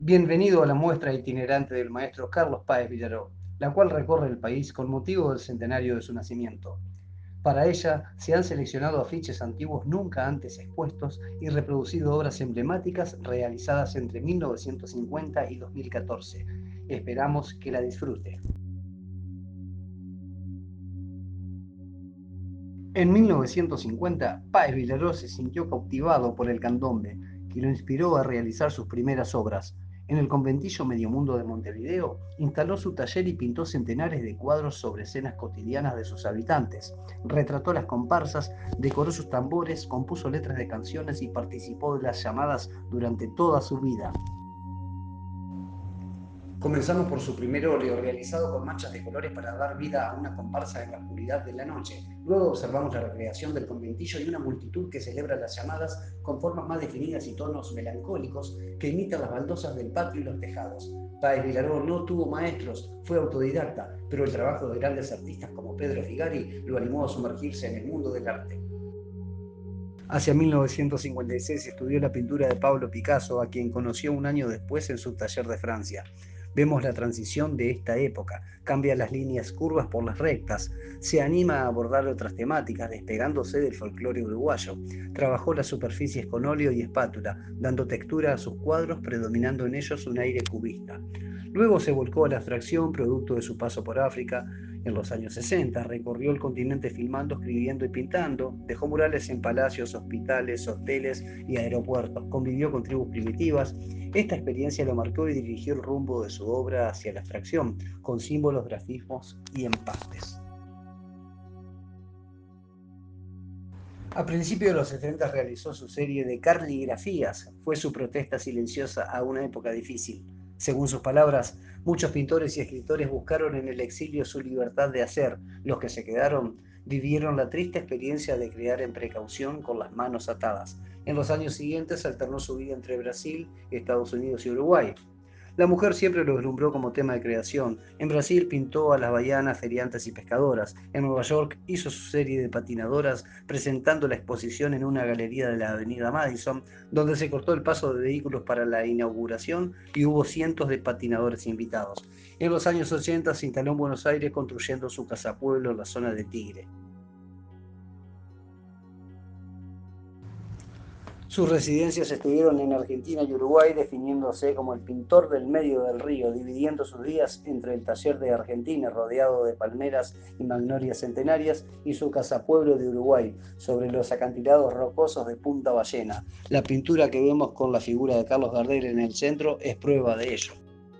Bienvenido a la muestra itinerante del maestro Carlos Páez Villaró, la cual recorre el país con motivo del centenario de su nacimiento. Para ella se han seleccionado afiches antiguos nunca antes expuestos y reproducido obras emblemáticas realizadas entre 1950 y 2014. Esperamos que la disfrute. En 1950, Páez Villaró se sintió cautivado por el candombe y lo inspiró a realizar sus primeras obras. En el conventillo Mediomundo de Montevideo, instaló su taller y pintó centenares de cuadros sobre escenas cotidianas de sus habitantes. Retrató las comparsas, decoró sus tambores, compuso letras de canciones y participó de las llamadas durante toda su vida. Comenzamos por su primer óleo, realizado con manchas de colores para dar vida a una comparsa en la oscuridad de la noche. Luego observamos la recreación del conventillo y una multitud que celebra las llamadas con formas más definidas y tonos melancólicos que imitan las baldosas del patio y los tejados. Páez Villaró no tuvo maestros, fue autodidacta, pero el trabajo de grandes artistas como Pedro Figari lo animó a sumergirse en el mundo del arte. Hacia 1956 estudió la pintura de Pablo Picasso, a quien conoció un año después en su taller de Francia. Vemos la transición de esta época, cambia las líneas curvas por las rectas, se anima a abordar otras temáticas, despegándose del folclore uruguayo. Trabajó las superficies con óleo y espátula, dando textura a sus cuadros, predominando en ellos un aire cubista. Luego se volcó a la abstracción, producto de su paso por África. En los años 60 recorrió el continente filmando, escribiendo y pintando, dejó murales en palacios, hospitales, hoteles y aeropuertos, convivió con tribus primitivas. Esta experiencia lo marcó y dirigió el rumbo de su obra hacia la abstracción, con símbolos, grafismos y empastes. A principios de los 70 realizó su serie de carligrafías. Fue su protesta silenciosa a una época difícil. Según sus palabras, muchos pintores y escritores buscaron en el exilio su libertad de hacer. Los que se quedaron vivieron la triste experiencia de crear en precaución con las manos atadas. En los años siguientes alternó su vida entre Brasil, Estados Unidos y Uruguay. La mujer siempre lo deslumbró como tema de creación. En Brasil pintó a las baianas, feriantes y pescadoras. En Nueva York hizo su serie de patinadoras, presentando la exposición en una galería de la avenida Madison, donde se cortó el paso de vehículos para la inauguración y hubo cientos de patinadores invitados. En los años 80 se instaló en Buenos Aires construyendo su casa pueblo en la zona de Tigre. Sus residencias estuvieron en Argentina y Uruguay, definiéndose como el pintor del medio del río, dividiendo sus días entre el taller de Argentina, rodeado de palmeras y magnolias centenarias, y su casa pueblo de Uruguay, sobre los acantilados rocosos de Punta Ballena. La pintura que vemos con la figura de Carlos Gardel en el centro es prueba de ello.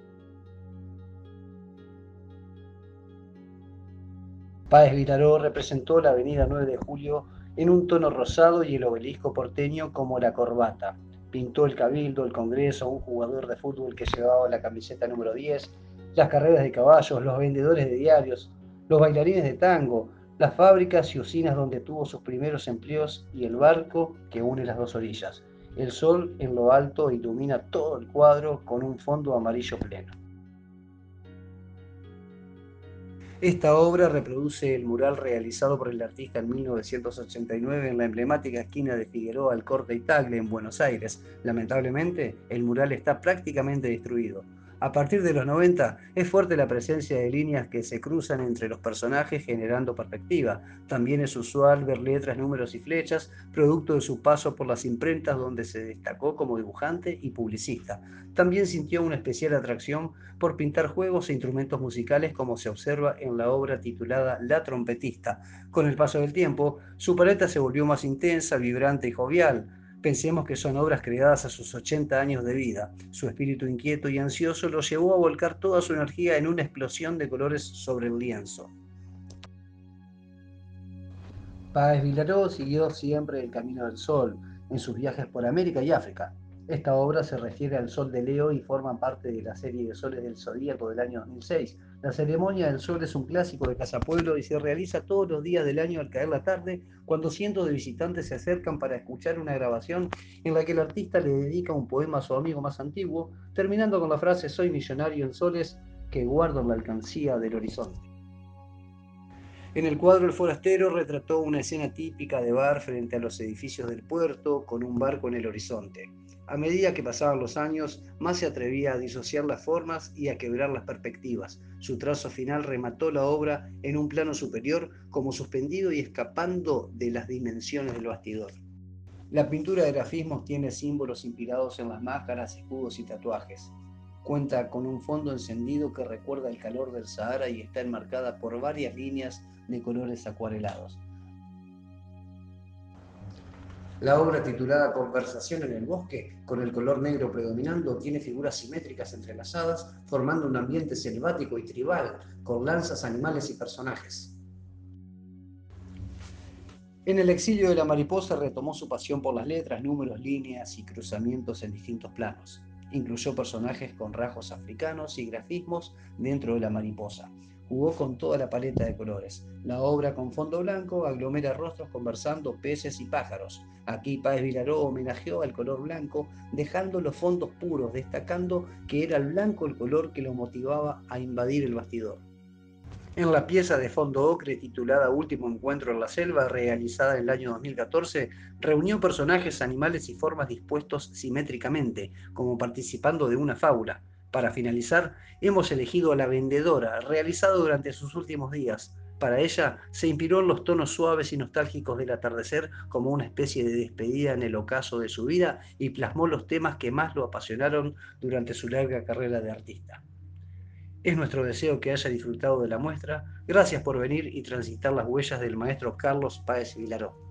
Páez Vitaró representó la avenida 9 de Julio en un tono rosado y el obelisco porteño como la corbata. Pintó el Cabildo, el Congreso, un jugador de fútbol que llevaba la camiseta número 10, las carreras de caballos, los vendedores de diarios, los bailarines de tango, las fábricas y usinas donde tuvo sus primeros empleos y el barco que une las dos orillas. El sol en lo alto ilumina todo el cuadro con un fondo amarillo pleno. Esta obra reproduce el mural realizado por el artista en 1989 en la emblemática esquina de Figueroa, Alcorta y Tagle, en Buenos Aires. Lamentablemente, el mural está prácticamente destruido. A partir de los 90 es fuerte la presencia de líneas que se cruzan entre los personajes generando perspectiva. También es usual ver letras, números y flechas, producto de su paso por las imprentas donde se destacó como dibujante y publicista. También sintió una especial atracción por pintar juegos e instrumentos musicales como se observa en la obra titulada La trompetista. Con el paso del tiempo, su paleta se volvió más intensa, vibrante y jovial. Pensemos que son obras creadas a sus 80 años de vida. Su espíritu inquieto y ansioso lo llevó a volcar toda su energía en una explosión de colores sobre el lienzo. Páez Vilaró siguió siempre el camino del sol en sus viajes por América y África. Esta obra se refiere al Sol de Leo y forma parte de la serie de soles del Zodíaco del año 2006. La ceremonia del sol es un clásico de Casa Pueblo y se realiza todos los días del año al caer la tarde, cuando cientos de visitantes se acercan para escuchar una grabación en la que el artista le dedica un poema a su amigo más antiguo, terminando con la frase «Soy millonario en soles que guardo en la alcancía del horizonte». En el cuadro El forastero retrató una escena típica de bar frente a los edificios del puerto, con un barco en el horizonte. A medida que pasaban los años, más se atrevía a disociar las formas y a quebrar las perspectivas. Su trazo final remató la obra en un plano superior, como suspendido y escapando de las dimensiones del bastidor. La pintura de grafismos tiene símbolos inspirados en las máscaras, escudos y tatuajes. Cuenta con un fondo encendido que recuerda el calor del Sahara y está enmarcada por varias líneas de colores acuarelados. La obra, titulada Conversación en el bosque, con el color negro predominando, tiene figuras simétricas entrelazadas, formando un ambiente selvático y tribal, con lanzas, animales y personajes. En el exilio de la mariposa retomó su pasión por las letras, números, líneas y cruzamientos en distintos planos. Incluyó personajes con rasgos africanos y grafismos dentro de la mariposa. Jugó con toda la paleta de colores. La obra, con fondo blanco, aglomera rostros conversando, peces y pájaros. Aquí Páez Vilaró homenajeó al color blanco, dejando los fondos puros, destacando que era el blanco el color que lo motivaba a invadir el bastidor. En la pieza de fondo ocre titulada Último Encuentro en la Selva, realizada en el año 2014, reunió personajes, animales y formas dispuestos simétricamente, como participando de una fábula. Para finalizar, hemos elegido a La Vendedora, realizado durante sus últimos días. Para ella, se inspiró en los tonos suaves y nostálgicos del atardecer como una especie de despedida en el ocaso de su vida y plasmó los temas que más lo apasionaron durante su larga carrera de artista. Es nuestro deseo que haya disfrutado de la muestra. Gracias por venir y transitar las huellas del maestro Carlos Páez Vilaró.